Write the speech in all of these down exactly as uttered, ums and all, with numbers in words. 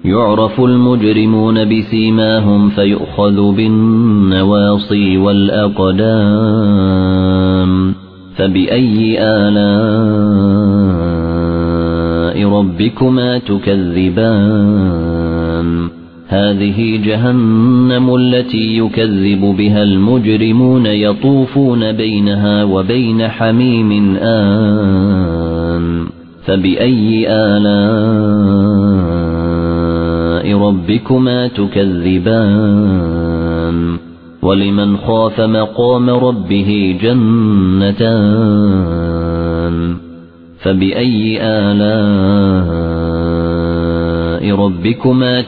يعرف المجرمون بسيماهم فيؤخذ بالنواصي والأقدام فبأي آلاء ربكما تكذبان هذه جهنم التي يكذب بها المجرمون يطوفون بينها وبين حميم آن فبأي آلاء ربكما تكذبان ولمن خاف مقام ربه جنتان فبأي آلاء ربكما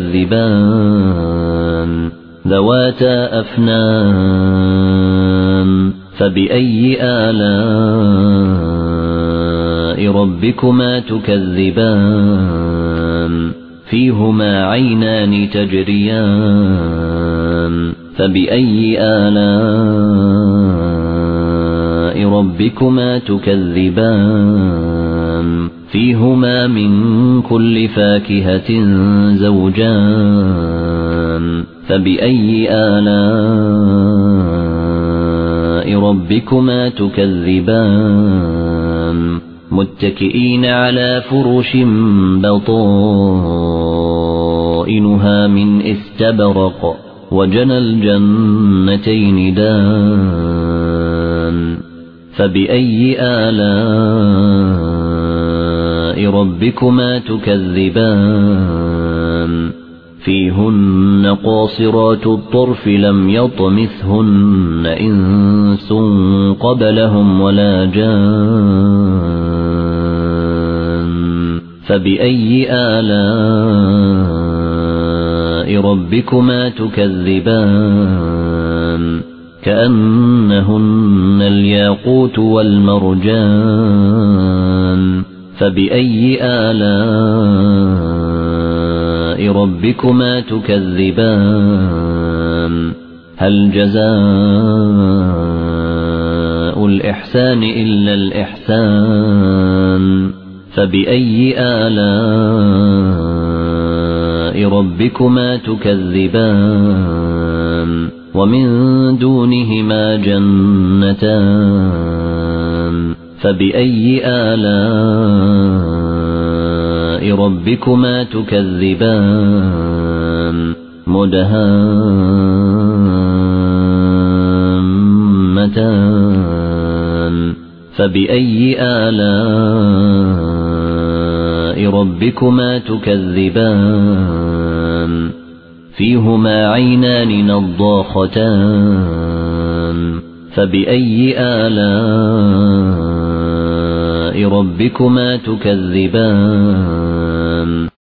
تكذبان ذواتا أفنان فبأي آلاء ربكما تكذبان فيهما عينان تجريان فبأي آلاء ربكما تكذبان فيهما من كل فاكهة زوجان فبأي آلاء ربكما تكذبان متكئين على فرش بطائنها من استبرق وجنى الجنتين دان فبأي آلاء ربكما تكذبان فيهن قاصرات الطرف لم يطمثهن إنس قبلهم ولا جان فبأي آلاء ربكما تكذبان كأنهن الياقوت والمرجان فبأي آلاء ربكما تكذبان هل جزاء الإحسان إلا الإحسان فبأي آلاء ربكما تكذبان ومن دونهما جنتان فبأي آلاء ربكما تكذبان مدهامتان فبأي آلاء ربكما تكذبان فيهما عينان نضاختان فبأي آلاء ربكما تكذبان